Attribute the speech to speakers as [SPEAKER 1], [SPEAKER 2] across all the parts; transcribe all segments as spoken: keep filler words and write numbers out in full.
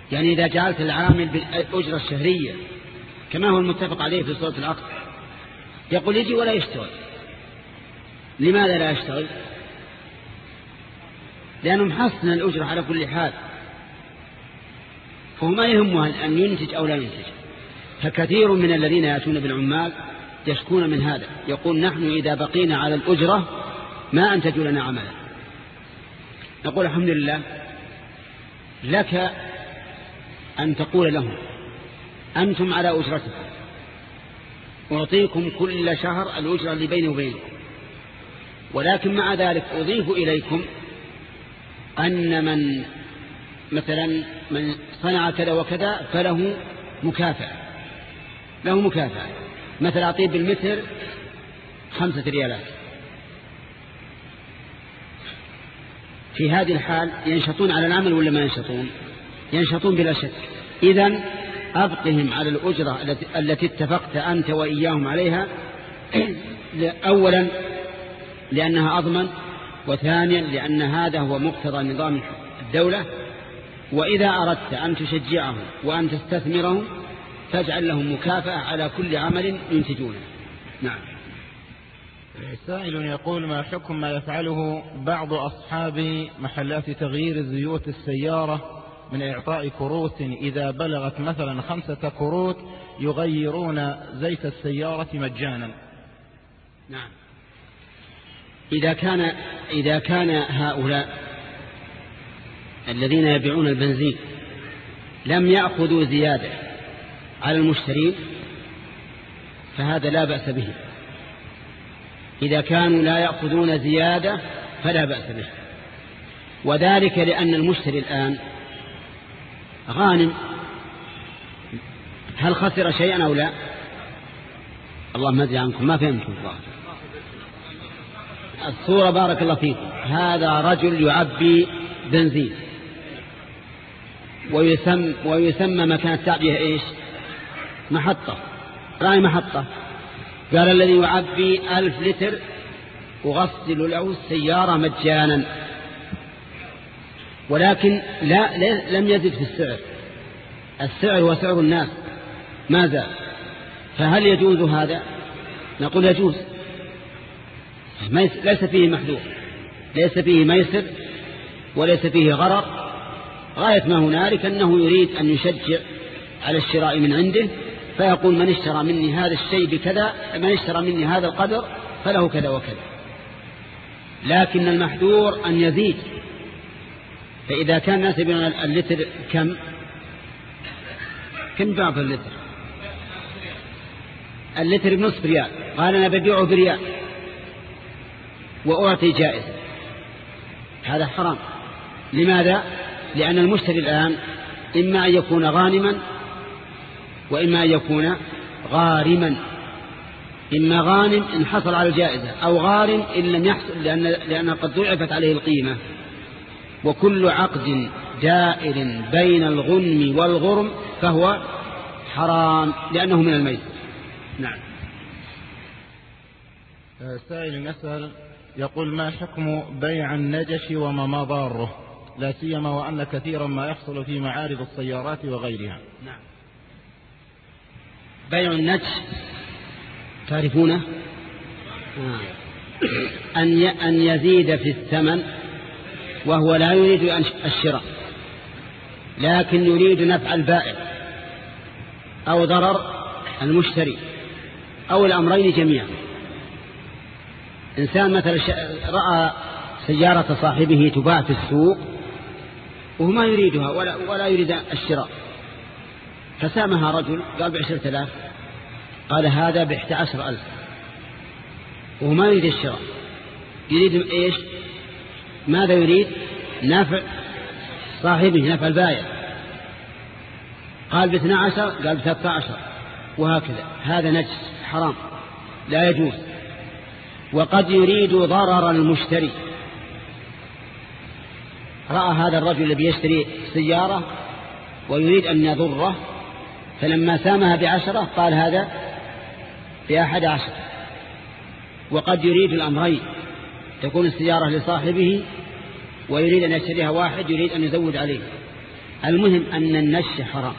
[SPEAKER 1] يعني إذا جعلت العامل بالأجرة الشهرية كما هو المتفق عليه في صورة العقد يقول يجي ولا يشتغل. لماذا لا يشتغل؟ لأنه محسن الأجرة على كل حال، فهو ما يهمه أن ينتج أو لا ينتج. فكثير من الذين يأتون بالعمال يشكون من هذا، يقول نحن إذا بقينا على الأجرة ما أنتجوا لنا عملا. نقول الحمد لله، لك أن تقول لهم أنتم على أجرتكم، أعطيكم كل شهر الأجرة اللي بيني وبينكم، ولكن مع ذلك أضيف إليكم أن من مثلا من صنع كذا وكذا فله مكافأة، له مكافأة، مثل أعطيه بالمتر خمسة ريالات. في هذه الحال ينشطون على العمل ولا ما ينشطون؟ ينشطون بلا شك. إذن أبقهم على الأجرة التي اتفقت أنت وإياهم عليها، أولا لأنها أضمن، وثانيا لأن هذا هو مقتضى نظام الدولة. وإذا أردت أن تشجعهم وأن تستثمرهم فاجعل لهم مكافأة على كل عمل ينتجونه. نعم.
[SPEAKER 2] سائل يقول ما حكم ما يفعله بعض أصحاب محلات تغيير زيوت السيارة من إعطاء كروت إذا بلغت مثلا خمسة كروت يغيرون زيت السيارة مجانا؟
[SPEAKER 1] نعم. إذا كان إذا كان هؤلاء الذين يبيعون البنزين لم يأخذوا زيادة على المشترين فهذا لا بأس به. إذا كانوا لا يأخذون زيادة فلا بأس به، وذلك لأن المشتري الآن غانم. هل خسر شيئا أو لا؟ الله ما أدري عنكم، ما فهمتم الله. الصورة بارك الله فيكم، هذا رجل يعبي بنزين ويسمى, ويسمى مكان التعبية إيش؟ محطة. رأي محطة. قال الذي يعبي ألف لتر أغسل له السيارة مجانا، ولكن لا لم يزد في السعر، السعر هو سعر الناس ما زال. فهل يجوز هذا؟ نقول يجوز، ليس فيه محذور، ليس فيه ميسر، وليس فيه غرر. غاية ما هنالك أنه يريد أن يشجع على الشراء من عنده، فيقول من اشترى مني هذا الشيء بكذا، من اشترى مني هذا القدر فله كذا وكذا. لكن المحذور أن يزيد. فإذا كان الناس يبيعون اللتر كم كم باع في اللتر؟ اللتر بنصف ريال، قال أنا ببيعه بريال وأعطي جائزة، هذا حرام. لماذا؟ لأن المشتري الآن إما أن يكون غانما وإما أن يكون غارما. إما غانم إن حصل على الجائزة، أو غارم إن لم يحصل لأن لأنها قد ضعفت عليه القيمة. وكل عقد دائر بين الغنم والغرم فهو حرام لأنه من الميسر. نعم.
[SPEAKER 2] سائل يسأل يقول ما حكم بيع النجش وما مضاره، لا سيما وأن كثيرا ما يحصل في معارض السيارات وغيرها؟
[SPEAKER 1] نعم. بيع النجش تعرفونه؟ آه. أن أن يزيد في الثمن وهو لا يريد الشراء، لكن يريد نفع البائع أو ضرر المشتري أو الأمرين جميعا. إنسان مثلا رأى سيارة صاحبه تباع في السوق وهو ما يريدها ولا, ولا يريد الشراء، فسامها رجل قال بعشرة آلاف، قال هذا بإحدى عشر ألف، وهو ما يريد الشراء، يريد إيش؟ ماذا يريد؟ نفع صاحبه، نفع البائع. قال باثنى عشر، قال بثلاثة عشر، وهكذا. هذا نجس حرام لا يجوز. وقد يريد ضرر المشتري. رأى هذا الرجل الذي يشتري سيارة ويريد أن يضره، فلما سامها بعشرة قال هذا بأحد عشر. وقد يريد الأمرين، تكون السيارة لصاحبه ويريد أن يشتريها واحد يريد أن يزود عليه، المهم أن النش حرام،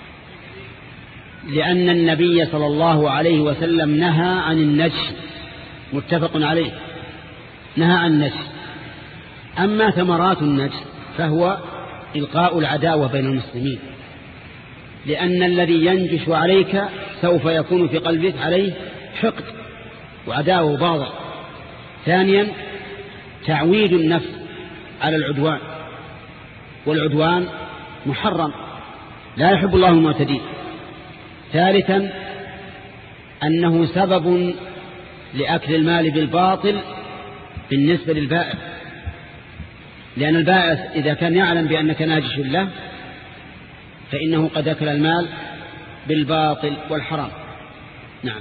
[SPEAKER 1] لأن النبي صلى الله عليه وسلم نهى عن النش، متفق عليه، نهى عن النش. أما ثمرات النش فهو إلقاء العداوة بين المسلمين، لأن الذي ينجش عليك سوف يكون في قلبك عليه حقد وعداوة وبغضاء. ثانيا تعويد النفس على العدوان، والعدوان محرم لا يحب الله المعتدين. ثالثا أنه سبب لأكل المال بالباطل بالنسبة للبائع، لأن البائع إذا كان يعلم بأنك ناجش له فإنه قد أكل المال بالباطل والحرام. نعم.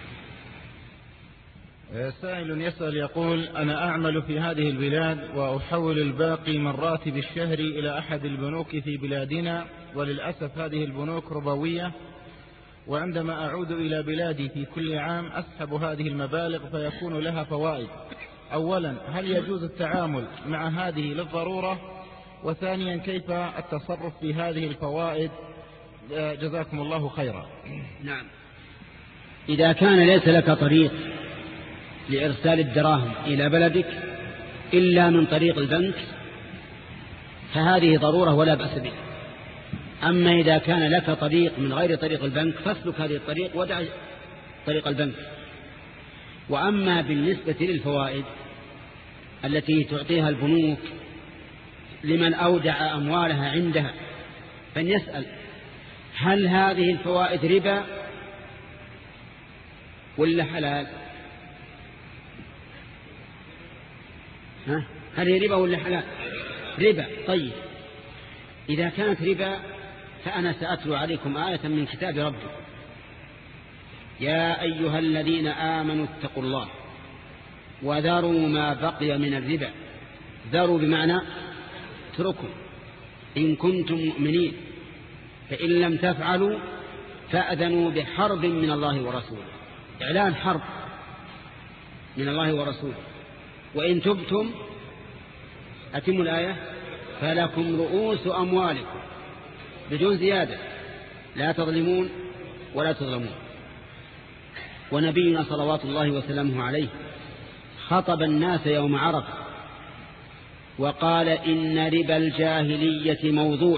[SPEAKER 2] سائل يسأل يقول: أنا أعمل في هذه البلاد وأحول الباقي من راتب الشهر إلى أحد البنوك في بلادنا، وللأسف هذه البنوك ربوية، وعندما أعود إلى بلادي في كل عام أسحب هذه المبالغ فيكون لها فوائد. أولا، هل يجوز التعامل مع هذه للضرورة؟ وثانيا، كيف التصرف في هذه الفوائد؟ جزاكم الله خيرا.
[SPEAKER 1] نعم. إذا كان ليس لك طريق لإرسال الدراهم إلى بلدك إلا من طريق البنك فهذه ضرورة ولا بأس بها. أما إذا كان لك طريق من غير طريق البنك فاسلك هذه الطريق ودع طريق البنك. وأما بالنسبة للفوائد التي تعطيها البنوك لمن أودع أموالها عندها فليسأل: هل هذه الفوائد ربا ولا حلال؟ ها؟ هل هي ربا ولا حلال؟ ربا. طيب، إذا كانت ربا فأنا سأتلو عليكم آية من كتاب ربي: يا أيها الذين آمنوا اتقوا الله وذروا ما بقي من الربا. ذروا بمعنى اتركوا إن كنتم مؤمنين، فإن لم تفعلوا فأذنوا بحرب من الله ورسوله. إعلان حرب من الله ورسوله. وإن تبتم أتموا الآية فلكم رؤوس أموالكم بدون زيادة لا تظلمون ولا تظلمون. ونبينا صلوات الله وسلامه عليه خطب الناس يوم عرفة وقال: إن ربا الجاهلية موضوع،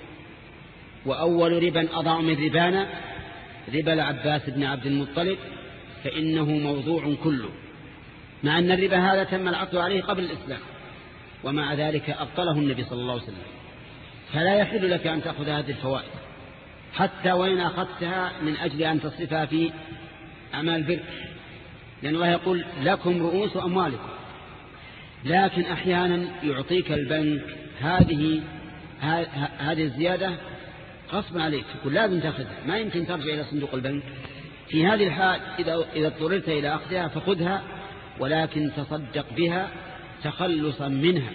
[SPEAKER 1] وأول ربا أضع من ربانا ربا العباس بن عبد المطلب فإنه موضوع كله. مع أن الربا هذا تم العقد عليه قبل الإسلام، ومع ذلك أبطله النبي صلى الله عليه وسلم. فلا يحل لك أن تأخذ هذه الفوائد حتى وإن أخذتها من أجل أن تصرفها في أعمال بر، لأن الله يقول: لكم رؤوس أموالكم. لكن أحيانا يعطيك البنك هذه هذه الزيادة غصبا عليك، تقول لازم تأخذها، ما يمكن ترجع إلى صندوق البنك. في هذه الحال إذا إذا اضطررت إلى أخذها فخذها، ولكن تصدق بها تخلصا منها.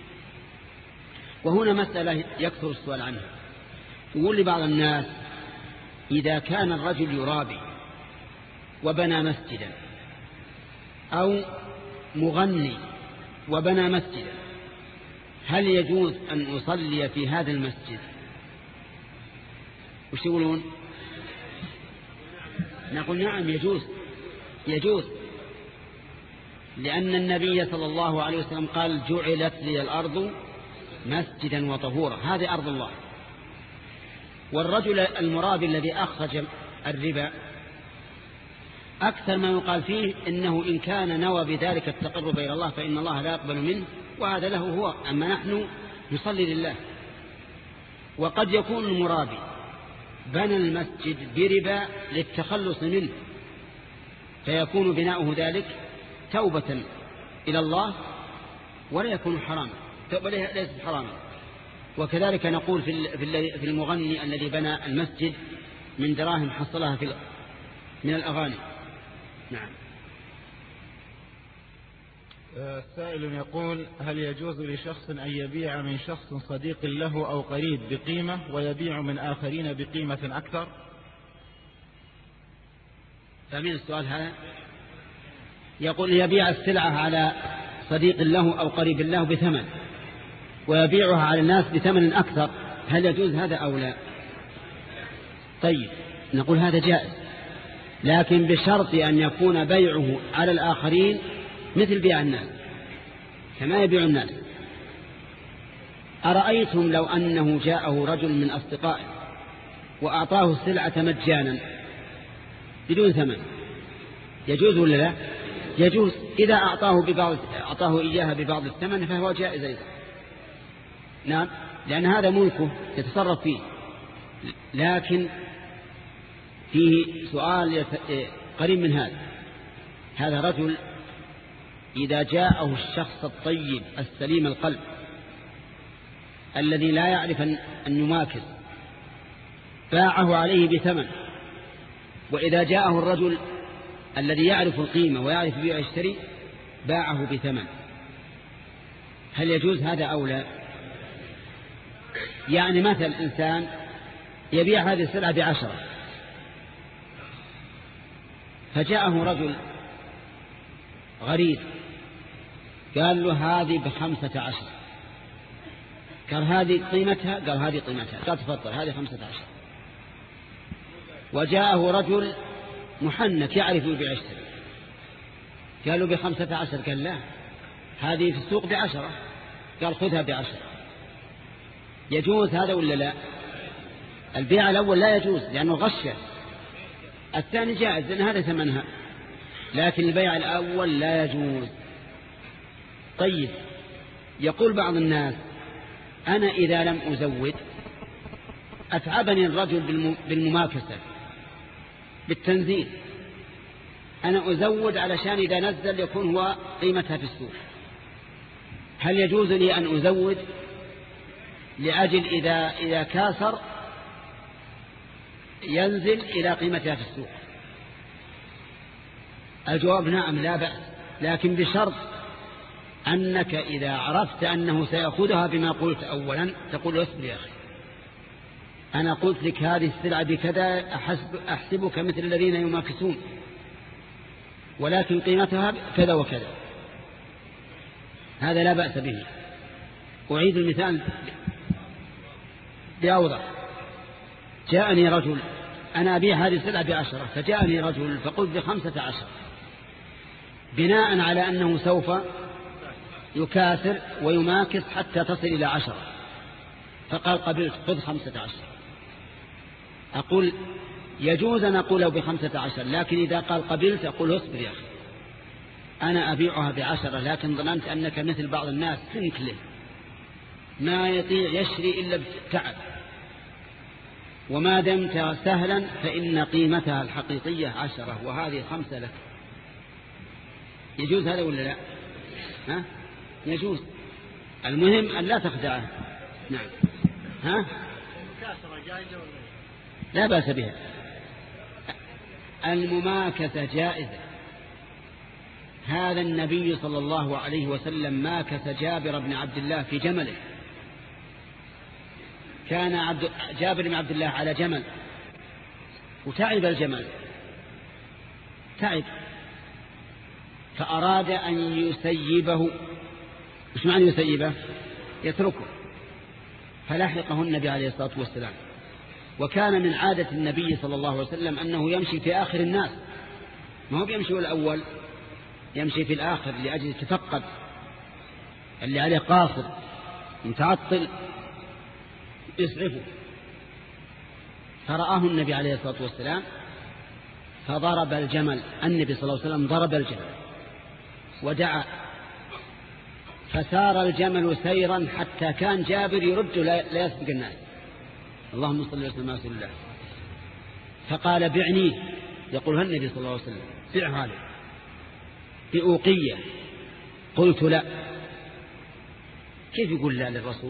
[SPEAKER 1] وهنا مسألة يكثر السؤال عنها. يقول لبعض الناس: إذا كان الرجل يرابي وبنى مسجدا، أو مغني وبنى مسجدا، هل يجوز أن أصلي في هذا المسجد؟ وش يقولون؟ نقول: نعم يجوز، يجوز، لأن النبي صلى الله عليه وسلم قال: جعلت لي الأرض مسجدا وطهورا. هذه أرض الله. والرجل المرابي الذي أخرج الربا أكثر ما يقال فيه إنه إن كان نوى بذلك التقرب إلى الله فإن الله لا يقبل منه، وهذا له هو، أما نحن نصلي لله. وقد يكون المرابي بنى المسجد بربا للتخلص منه، فيكون بناؤه ذلك توبة إلى الله ولا يكون حراما، ليس حراما. وكذلك نقول في المغني الذي بنى المسجد من دراهم حصلها في من الأغاني. نعم.
[SPEAKER 2] سائل يقول: هل يجوز لشخص أن يبيع من شخص صديق له أو قريب بقيمة ويبيع من آخرين بقيمة أكثر؟
[SPEAKER 1] فمن السؤال هذا يقول: يبيع السلعة على صديق له أو قريب له بثمن ويبيعها على الناس بثمن أكثر، هل يجوز هذا أو لا؟ طيب نقول هذا جائز، لكن بشرط أن يكون بيعه على الآخرين مثل بيع الناس كما يبيع الناس. أرأيتم لو أنه جاءه رجل من أصدقائه وأعطاه السلعة مجانا بدون ثمن، يجوز ولا لا؟ يجوز. إذا أعطاه, ببعض أعطاه إياها ببعض الثمن فهو جائز أيضا. نعم، لأن هذا ملكه يتصرف فيه. لكن فيه سؤال قريب من هذا. هذا رجل إذا جاءه الشخص الطيب السليم القلب الذي لا يعرف أن يماكس باعه عليه بثمن، وإذا جاءه الرجل الذي يعرف القيمة ويعرف بيع يشتري باعه بثمن، هل يجوز هذا أو لا؟ يعني مثل إنسان يبيع هذه السلعة بعشرة، فجاءه رجل غريب قال له هذه بخمسة عشر، قال هذه قيمتها، قال هذه قيمتها، قال تفضل هذه خمسة عشر. وجاءه رجل محنك يعرف يبيع يشتري قالوا بخمسة عشر، قال لا هذه في السوق بعشرة، قال خذها بعشرة. يجوز هذا ولا لا؟ البيع الأول لا يجوز لأنه غشه، الثاني جائز لأن هذا ثمنها، لكن البيع الأول لا يجوز. طيب يقول بعض الناس أنا إذا لم أزود أتعبني الرجل بالمماكسة بالتنزيل، أنا أزود علشان إذا نزل يكون هو قيمتها في السوق. هل يجوز لي أن أزود لأجل إذا, إذا كاسر ينزل إلى قيمتها في السوق؟ الجواب نعم لا بأس، لكن بشرط أنك إذا عرفت أنه سيأخذها بما قلت أولا تقول اصبر يا أخي، أنا قلت لك هذه السلعة بكذا أحسب أحسبك مثل الذين يماكسون، ولكن قيمتها كذا وكذا، هذا لا بأس به. أعيد المثال بأوضح. جاءني رجل أنا أبيع هذه السلعة بعشرة، فجاءني رجل فقلت بخمسة عشر بناء على أنه سوف يكاثر ويماكس حتى تصل إلى عشرة، فقال قبلت خذ خمسة عشر. أقول يجوز أن أقوله بخمسة عشر، لكن إذا قال قبلت أقول اصبر يا أخي أنا أبيعها بعشرة، لكن ظننت أنك مثل بعض الناس تنكله ما يطيع يشري إلا بتعب، وما دمت سهلا فإن قيمتها الحقيقية عشرة وهذه خمسة لك. يجوز هذا ولا لا؟ ها؟ يجوز. المهم أن لا تخدعه. نعم. ها؟ لا بأس بها. المماكسة جائزة. هذا النبي صلى الله عليه وسلم ماكس جابر بن عبد الله في جمله. كان عبد جابر بن عبد الله على جمل وتعب الجمل، تعب فأراد أن يسيبه. مش معنى يسيبه؟ يتركه. فلحقه النبي عليه الصلاة والسلام. وكان من عادة النبي صلى الله عليه وسلم أنه يمشي في آخر الناس، ما هو بيمشي الأول، يمشي في الآخر لأجل يتفقد اللي عليه قاصر متعطل يسعفه. فرآه النبي عليه الصلاة والسلام فضرب الجمل. النبي صلى الله عليه وسلم ضرب الجمل ودعا، فسار الجمل سيرا حتى كان جابر يرد لا يسبق الناس. اللهم صل وسلم على رسول الله. فقال بعني، يقولها النبي صلى الله عليه وسلم، بع هذا بأوقية. قلت لا. كيف يقول لا للرسول؟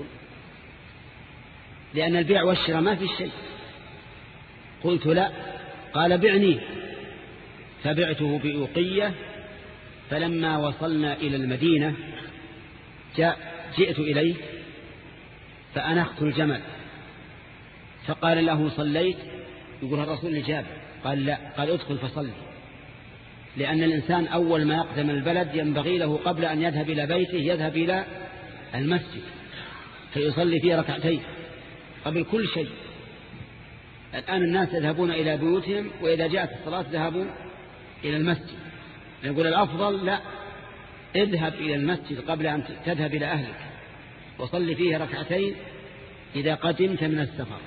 [SPEAKER 1] لأن البيع والشراء ما في شيء. قلت لا. قال بعني، فبعته بأوقية. فلما وصلنا إلى المدينة جاء جئت إليه فأنخت الجمل، فقال له صليت؟ يقول الرسول لجابر. قال لا. قال ادخل فصلي، لأن الإنسان أول ما يقدم البلد ينبغي له قبل أن يذهب إلى بيته يذهب إلى المسجد فيصلي فيه ركعتين قبل كل شيء. الآن الناس يذهبون إلى بيوتهم، وإذا جاءت الصلاة ذهبوا إلى المسجد. نقول الأفضل لا، اذهب إلى المسجد قبل أن تذهب إلى أهلك، وصل فيه ركعتين إذا قدمت من السفر.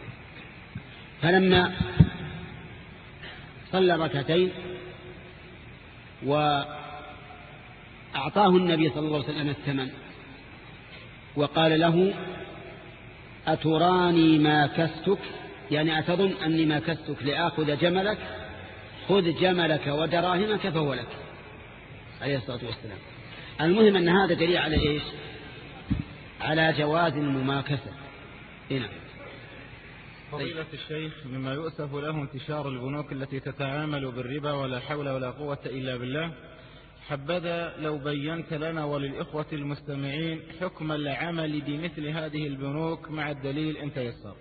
[SPEAKER 1] فلما صلى ركعتين وأعطاه النبي صلى الله عليه وسلم الثمن وقال له: أتراني ما كستك، يعني أتظن أني ما كستك لآخذ جملك؟ خذ جملك ودراهمك فهو لك، عليه الصلاة والسلام. المهم أن هذا دليل على إيش؟ على جواز المماكسة. هنا
[SPEAKER 2] فضيلة الشيخ، مما يؤسف له انتشار البنوك التي تتعامل بالربا، ولا حول ولا قوة إلا بالله. حبذا لو بينت لنا وللإخوة المستمعين حكم العمل بمثل هذه البنوك مع الدليل إن تيسر.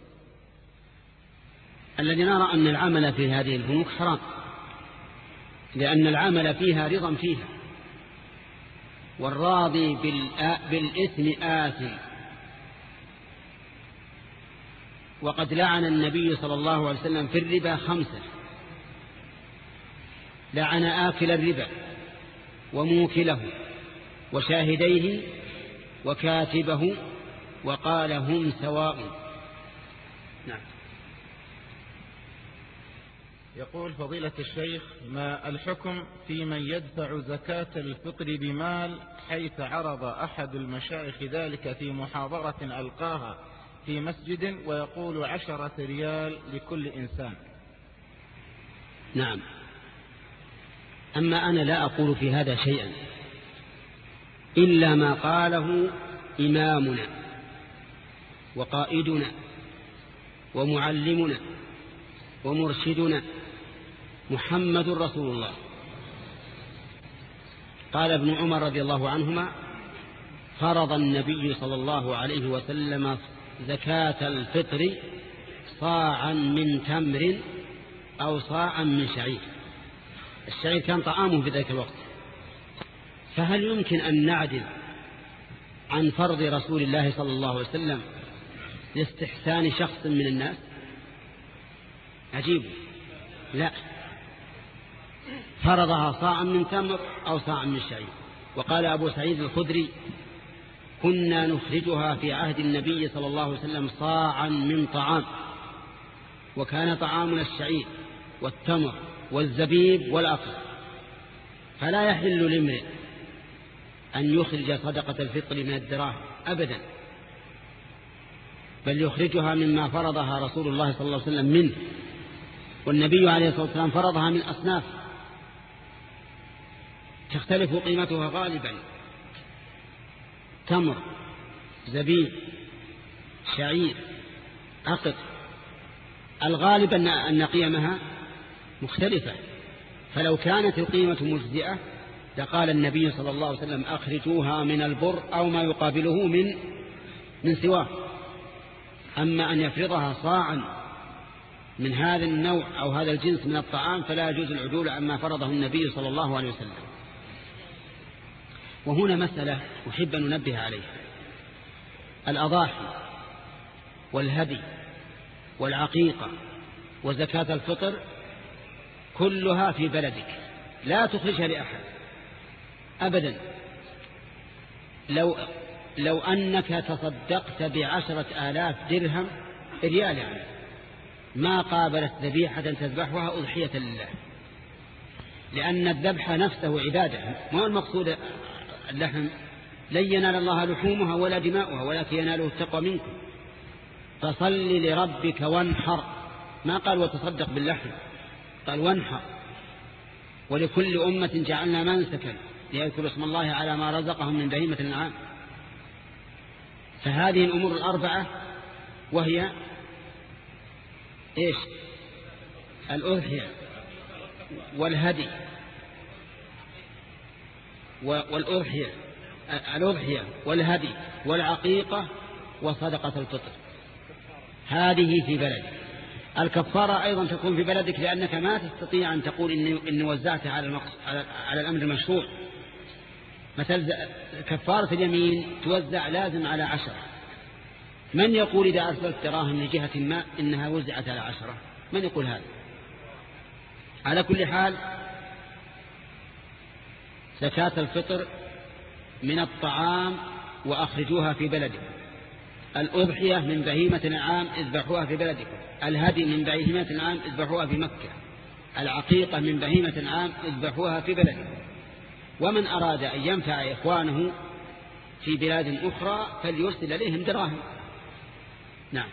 [SPEAKER 1] الذي نرى أن العمل في هذه البنوك حرام، لأن العمل فيها رضا فيها، والراضي بالإثم آثم. وقد لعن النبي صلى الله عليه وسلم في الربا خمسة: لعن آكل الربا وموكله وشاهديه وكاتبه، وقال: هم سواء. نعم.
[SPEAKER 2] يقول فضيلة الشيخ: ما الحكم في من يدفع زكاة الفطر بمال، حيث عرض أحد المشايخ ذلك في محاضرة ألقاها في مسجد، ويقول عشرة ريال لكل إنسان؟
[SPEAKER 1] نعم. أما أنا لا أقول في هذا شيئا إلا ما قاله إمامنا وقائدنا ومعلمنا ومرشدنا محمد رسول الله. قال ابن عمر رضي الله عنهما: فرض النبي صلى الله عليه وسلم زكاة الفطر صاعا من تمر أو صاعا من شعير. الشعير كان طعامه في ذلك الوقت. فهل يمكن أن نعدل عن فرض رسول الله صلى الله عليه وسلم لاستحسان شخص من الناس؟ عجيب. لا، فرضها صاعا من تمر أو صاعا من شعير. وقال أبو سعيد الخدري: كنا نخرجها في عهد النبي صلى الله عليه وسلم صاعا من طعام، وكان طعامنا الشعير والتمر والزبيب والأقل. فلا يحل لامرئ أن يخرج صدقة الفطر من الدراهم أبدا، بل يخرجها مما فرضها رسول الله صلى الله عليه وسلم منه، والنبي عليه الصلاة والسلام فرضها من أصناف تختلف قيمتها غالبا: تمر، زبيب، شعير، أقط. الغالب أن قيمها مختلفة. فلو كانت القيمة مجزئة لقال النبي صلى الله عليه وسلم: أخرجوها من البر أو ما يقابله من من سواه. أما أن يفرضها صاعا من هذا النوع أو هذا الجنس من الطعام فلا يجوز العدول عما فرضه النبي صلى الله عليه وسلم. وهنا مسألة أحب أن ننبه عليها: الأضاحي والهدي والعقيقة وزكاة الفطر كلها في بلدك، لا تخرجها لأحد أبدا. لو, لو أنك تصدقت بعشرة آلاف درهم ريال يعني ما قابلت ذبيحة تذبحها أضحية لله، لأن الذبح نفسه عبادة. ما المقصود اللحم؟ لن ينال الله لحومها ولا دماؤها ولكن يناله التقوى منكم. فصل لربك وانحر، ما قال وتصدق باللحم، قال وانحر. ولكل أمة جعلنا منسكا ليذكروا اسم الله على ما رزقهم من بهيمة الأنعام. فهذه الأمور الأربعة وهي إيش؟ الأضحية والهدي والأضحية الأضحية والهدي والعقيقة وصدقة الفطر، هذه في بلدك. الكفارة أيضا تكون في بلدك، لأنك ما تستطيع أن تقول إني, إني وزعتها على, على, على الأمر المشروع. مثل كفارة اليمين توزع لازم على عشرة، من يقول إذا أرسلت دراهم لجهة ما إنها وزعت على عشرة؟ من يقول هذا؟ على كل حال زكاة الفطر من الطعام وأخرجوها في بلدكم، الأضحية من بهيمة الأنعام اذبحوها في بلدكم، الهدي من بهيمة الأنعام اذبحوها في مكة، العقيقة من بهيمة الأنعام اذبحوها في بلدكم. ومن أراد أن ينفع إخوانه في بلاد أخرى فليرسل إليهم دراهم. نعم.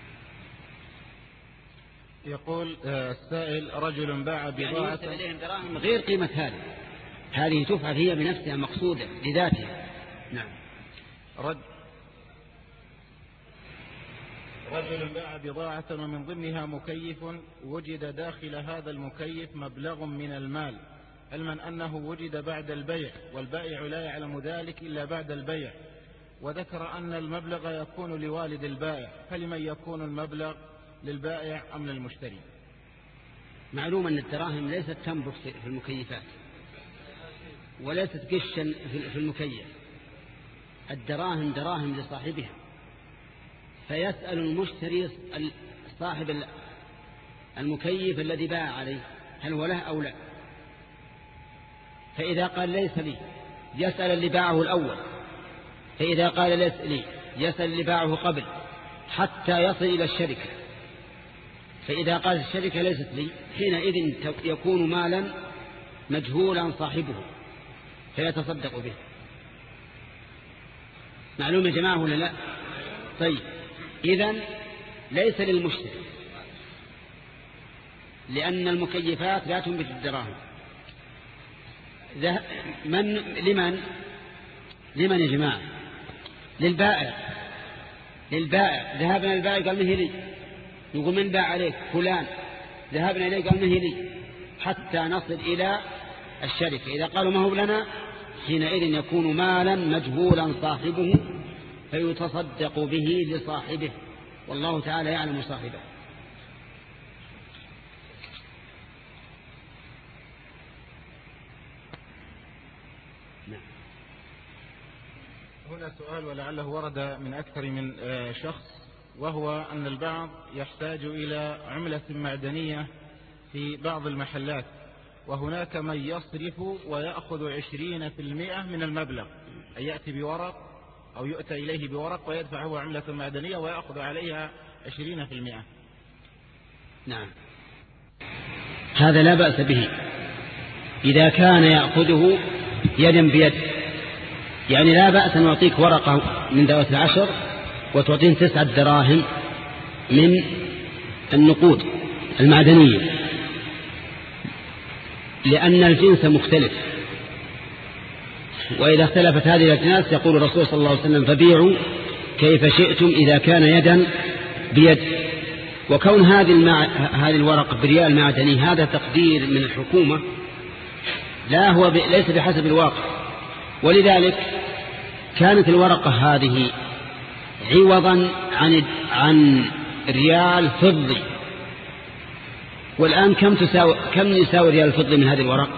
[SPEAKER 2] يقول السائل: رجل باع بضاعة،
[SPEAKER 1] يعني يرسل إليهم دراهم غير قيمة هذه، هذه تفعل هي بنفسها مقصودة لذاتها. نعم.
[SPEAKER 2] رد رجل باع بضاعة ومن ضمنها مكيف، وجد داخل هذا المكيف مبلغ من المال، علما أنه وجد بعد البيع والبائع لا يعلم ذلك إلا بعد البيع، وذكر أن المبلغ يكون لوالد البائع، فلمن يكون المبلغ، للبائع أم للمشتري؟
[SPEAKER 1] معلوم أن الدراهم ليست تنبت في المكيفات وليست قشا في المكيف، الدراهم دراهم لصاحبها، فيسأل المشتري صاحب المكيف الذي باع عليه هل هو له أو لا، فإذا قال ليس لي يسأل اللي باعه الأول، فإذا قال ليس لي يسأل اللي باعه قبل حتى يصل إلى الشركة، فإذا قال الشركة ليست لي حينئذ يكون مالا مجهولا صاحبه فيتصدق به. معلوم يا جماعة ولا لا؟ طيب، إذن ليس للمشتري لأن المكيفات لا تنبت الدراهم. من لمن لمن يا جماعة؟ للبائع. للبائع. ذهبنا للبائع قال مهي لي، نقول من باع عليك؟ فلان. ذهبنا إليه قال مهي لي، حتى نصل إلى الشركة. إذا قالوا ما هو لنا حينئذ يكون مالا مجهولا صاحبه فيتصدق به لصاحبه، والله تعالى يعلم صاحبه.
[SPEAKER 2] هنا سؤال ولعله ورد من أكثر من شخص، وهو أن البعض يحتاج إلى عملة معدنية في بعض المحلات، وهناك من يصرف ويأخذ عشرين في المئة من المبلغ، أن يأتي بورق أو يؤتى إليه بورق ويدفع هو عملة معدنية ويأخذ عليها عشرين في المئة.
[SPEAKER 1] نعم، هذا لا بأس به إذا كان يأخذه يدا بيد، يعني لا بأس أن يعطيك ورقة من ذوات العشر وتعطين تسعة دراهم من النقود المعدنية، لأن الجنس مختلف، وإذا اختلفت هذه الأجناس يقول الرسول صلى الله عليه وسلم فبيعوا كيف شئتم إذا كان يدا بيد. وكون هذه المع... هذه الورقة بريال معدني هذا تقدير من الحكومة، لا هو ب... ليس بحسب الواقع، ولذلك كانت الورقة هذه عوضا عن عن ريال فضي، والآن كم تساوي كم يساوي ريال فضي من هذه الورق؟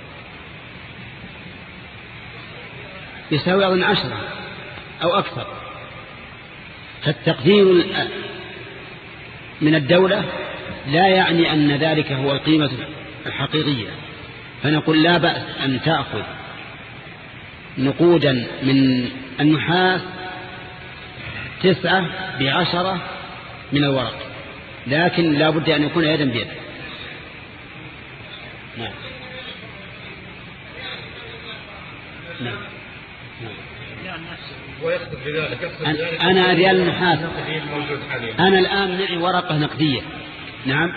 [SPEAKER 1] يساوي أظن عشرة أو أكثر. فالتقدير من الدولة لا يعني أن ذلك هو القيمة الحقيقية، فنقول لا بأس أن تأخذ نقودا من النحاس تسعة بعشرة من الورق، لكن لا بد أن يكون يدا بيد. نعم. نعم.
[SPEAKER 3] ويقصد بذلك يقصد بذلك
[SPEAKER 1] أنا ريال النحاس، أنا الآن معي ورقة نقدية. نعم.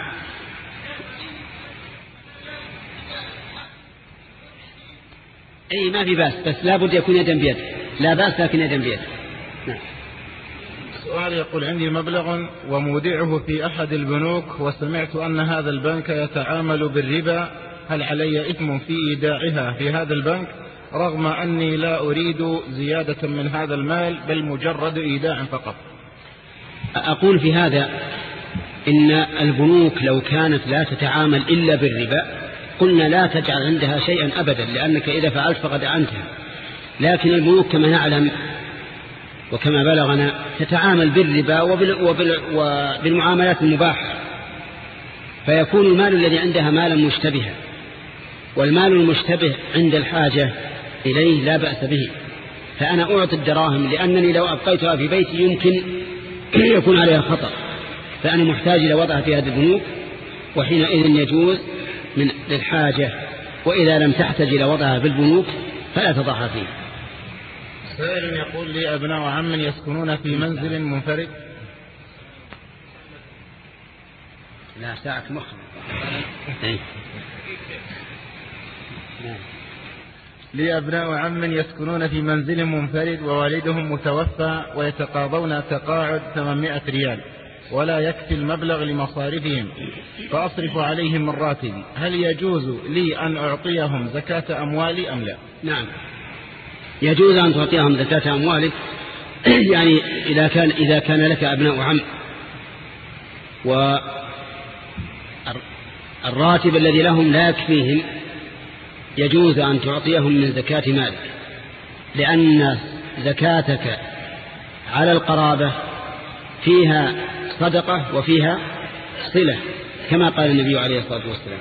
[SPEAKER 1] أي ما في بأس، بس لا بد يكون يدا بيد، لا بأس لكن يدا بيد. نعم.
[SPEAKER 2] سؤال يقول عندي مبلغ ومودعه في أحد البنوك وسمعت أن هذا البنك يتعامل بالربا، هل علي إثم في إيداعها في هذا البنك رغم أني لا أريد زيادة من هذا المال بل مجرد إيداع فقط؟
[SPEAKER 1] أقول في هذا إن البنوك لو كانت لا تتعامل إلا بالربا قلنا لا تجعل عندها شيئا أبدا، لأنك إذا فعلت فقد أعنتها. لكن البنوك كما نعلم وكما بلغنا تتعامل بالربا وبالمعاملات المباحة، فيكون المال الذي عندها مالا مشتبها، والمال المشتبه عند الحاجة إليه لا بأس به. فأنا أعطي الدراهم لأنني لو أبقيتها في بيتي يمكن يكون عليها خطر، فأنا محتاج إلى وضعها في هذه البنوك، وحينئذ يجوز من للحاجة. وإذا لم تحتاج إلى وضعها في البنوك فلا تضعها فيه.
[SPEAKER 2] سائل يقول لي أبناء عم يسكنون في منزل منفرد.
[SPEAKER 1] لا ساعة مخ.
[SPEAKER 2] لي أبناء عم يسكنون في منزل منفرد ووالدهم متوفى ويتقاضون تقاعد ثمانمائة ريال ولا يكفي المبلغ لمصارفهم، فأصرف عليهم من راتبي، هل يجوز لي أن أعطيهم زكاة أموالي أم لا؟
[SPEAKER 1] نعم يجوز أن تعطيهم زكاة أموالك. يعني إذا كان, إذا كان لك أبناء عم والراتب الذي لهم لا يكفيهم يجوز أن تعطيهم من زكاة مالك، لأن زكاتك على القرابة فيها صدقة وفيها صلة كما قال النبي عليه الصلاة والسلام.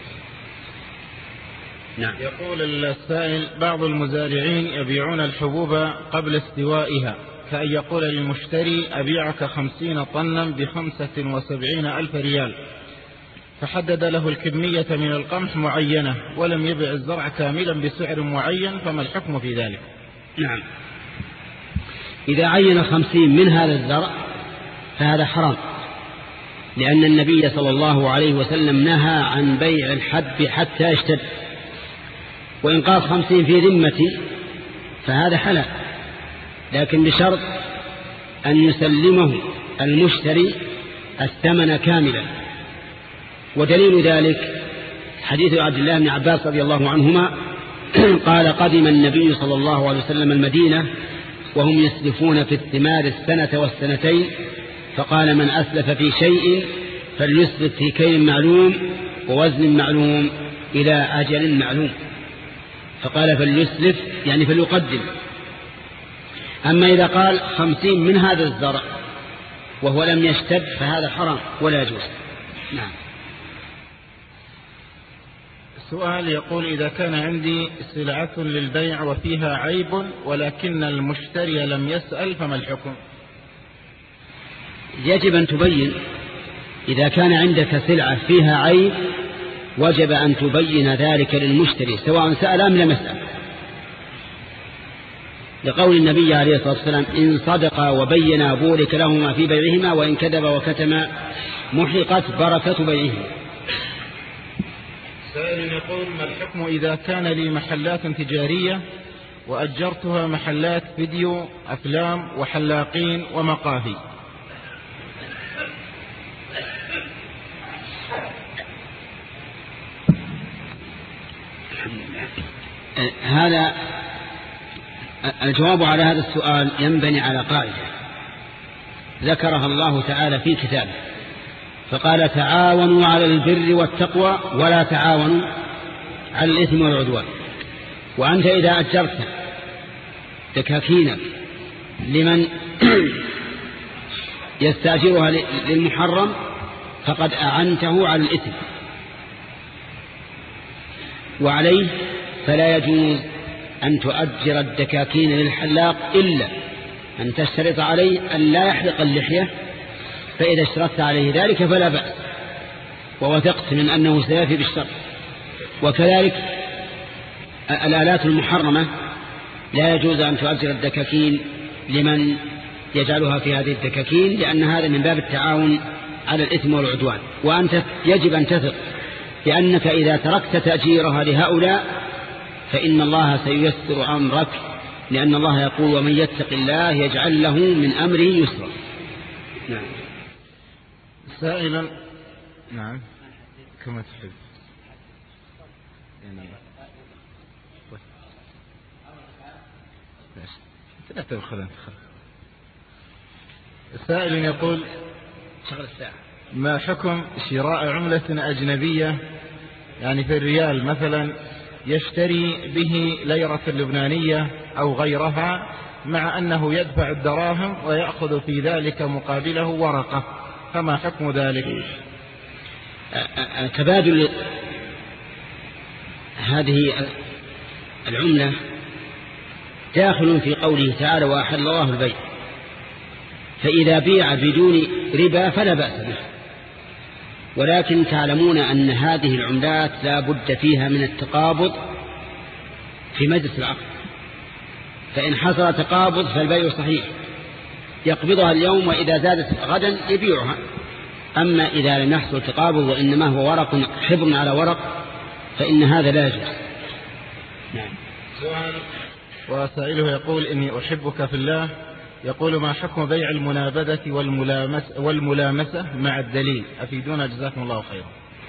[SPEAKER 2] نعم. يقول السائل بعض المزارعين يبيعون الحبوب قبل استوائها، كأن يقول للمشتري أبيعك خمسين طنا بخمسة وسبعين ألف ريال، فحدد له الكمية من القمح معينة ولم يبيع الزرع كاملا بسعر معين، فما الحكم في ذلك؟
[SPEAKER 1] نعم إذا عين خمسين من هذا الزرع فهذا حرام، لأن النبي صلى الله عليه وسلم نهى عن بيع الحب حتى يشتد، وإن قال خمسين في ذمتي فهذا حلال، لكن بشرط أن يسلمه المشتري الثمن كاملا. ودليل ذلك حديث عبد الله بن عباس رضي الله عنهما قال قدم النبي صلى الله عليه وسلم المدينة وهم يسلفون في الثمار السنة والسنتين، فقال من أسلف في شيء فليسلف في كيل معلوم ووزن معلوم إلى أجل معلوم، فقال فليسلف يعني فليقدم. أما إذا قال خمسين من هذا الزرع وهو لم يشتد فهذا حرام ولا يجوز. نعم.
[SPEAKER 2] سؤال يقول إذا كان عندي سلعة للبيع وفيها عيب ولكن المشتري لم يسأل فما الحكم؟
[SPEAKER 1] يجب أن تبين. إذا كان عندك سلعة فيها عيب وجب أن تبين ذلك للمشتري سواء سأل أم لم يسأل، لقول النبي عليه الصلاة والسلام إن صدقا وبينا بورك لهما في بيعهما وإن كذب وكتما محقت بركة بيعهما.
[SPEAKER 2] سائل يقول ما الحكم إذا كان لي محلات تجارية وأجرتها محلات فيديو أفلام وحلاقين ومقاهي؟
[SPEAKER 1] هذا الجواب على هذا السؤال ينبني على قاعدة ذكرها الله تعالى في كتابه، فقال تعاونوا على البر والتقوى ولا تعاونوا على الإثم والعدوان. وأنت إذا أجرت دكاكين لمن يستأجرها للمحرم فقد أعنته على الإثم، وعليه فلا يجوز أن تؤجر الدكاكين للحلاق إلا أن تشترط عليه أن لا يحلق اللحية، فإذا اشترطت عليه ذلك فلا بأس ووثقت من أنه سيفي بالشرط. وكذلك الآلات المحرمة لا يجوز أن تؤجر الدكاكين لمن يجعلها في هذه الدكاكين، لأن هذا من باب التعاون على الإثم والعدوان. وأنت يجب أن تثق لأنك إذا تركت تأجيرها لهؤلاء فإن الله سييسر أمرك، لأن الله يقول ومن يتق الله يجعل له من أمره يسرا. نعم.
[SPEAKER 2] سائلا نعم كما تحب يعني لا تدخل أنت. السائل يقول
[SPEAKER 1] شغل الساعة
[SPEAKER 2] ما حكم شراء عملة أجنبية يعني في الريال مثلا يشتري به ليرة اللبنانية أو غيرها مع أنه يدفع الدراهم ويأخذ في ذلك مقابله ورقة، فما حكم ذلك؟
[SPEAKER 1] تبادل هذه العملة داخل في قوله تعالى وأحل الله البيع، فإذا بيع بدون ربا فلا بأس به، ولكن تعلمون أن هذه العملات لا بد فيها من التقابض في مجلس العقد، فإن حصل تقابض فالبيع صحيح يقبضها اليوم، وإذا زادت غدا يبيعها. أما إذا لم يحصل تقابض وإنما هو ورق حبر على ورق فإن هذا لا يجوز.
[SPEAKER 2] نعم. وسائله يقول إني أحبك في الله، يقول ما حكم بيع المنابذة والملامسة, والملامسة مع الدليل؟ أفيدونا جزاكم الله خيرا.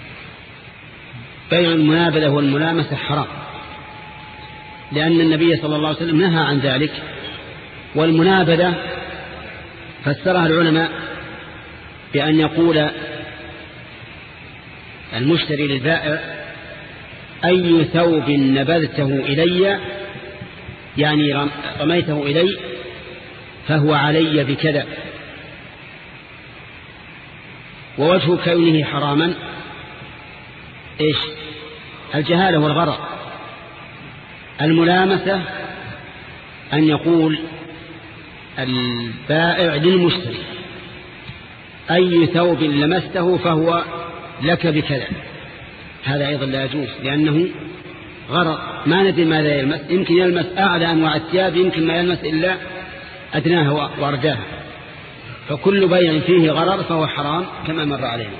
[SPEAKER 1] بيع المنابذة والملامسة حرام، لأن النبي صلى الله عليه وسلم نهى عن ذلك. والمنابذة فسرها العلماء بأن يقول المشتري للبائع أي ثوب نبذته إلي، يعني رميته إلي فهو علي بكذا. ووجه كونه حراما إيش؟ الجهالة والغرر. الملامسة أن يقول البائع للمشتري أي ثوب لمسته فهو لك بكذا، هذا أيضا لا يجوز لأنه غرر، ما ندري ماذا يلمس، يمكن يلمس أعلى أنواع الثياب، يمكن ما يلمس إلا أدناها وأرداها، فكل بيع فيه غرر فهو حرام كما مر علينا.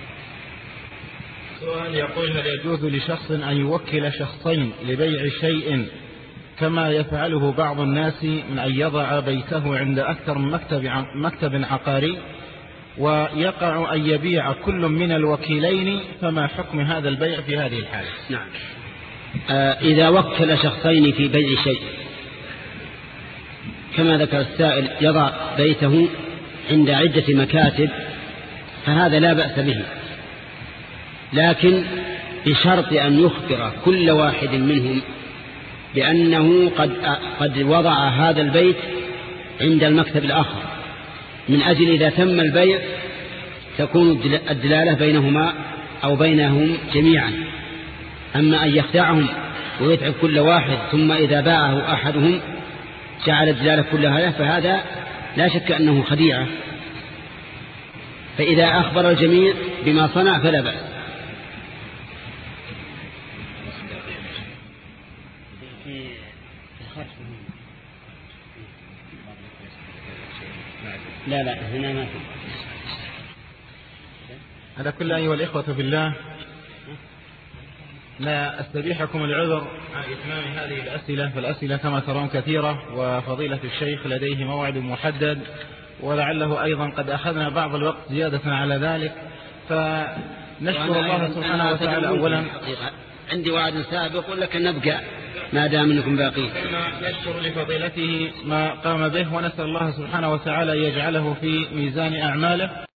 [SPEAKER 2] سؤال يقول هل يجوز لشخص أن يوكل شخصين لبيع شيء كما يفعله بعض الناس من أن يضع بيته عند أكثر من مكتب, مكتب عقاري ويقع أن يبيع كل من الوكيلين، فما حكم هذا البيع في هذه الحالة؟
[SPEAKER 1] نعم. آه إذا وكل شخصين في بيع شيء كما ذكر السائل يضع بيته عند عدة مكاتب فهذا لا بأس به، لكن بشرط أن يخبر كل واحد منهم بأنه قد, قد وضع هذا البيت عند المكتب الآخر، من أجل إذا تم البيع تكون الدلالة بينهما أو بينهم جميعا. أما أن يخدعهم ويتعب كل واحد ثم إذا باعه أحدهم جعل الدلالة كلها له فهذا لا شك أنه خديعة. فإذا أخبر الجميع بما صنع فلا بأس. لا لا هنا ما في.
[SPEAKER 2] على كل أيها الإخوة في الله، لا أستبيحكم العذر عن إتمام هذه الأسئلة، فالأسئلة كما ترون كثيرة وفضيلة الشيخ لديه موعد محدد، ولعله أيضا قد أخذنا بعض الوقت زيادة على ذلك، فنشكر الله سبحانه وتعالى. أولا
[SPEAKER 1] عندي وعد سابق ولكن نبقى ما دام انكم باقين.
[SPEAKER 2] نشكر لفضيلته ما قام به، ونسأل الله سبحانه وتعالى يجعله في ميزان أعماله.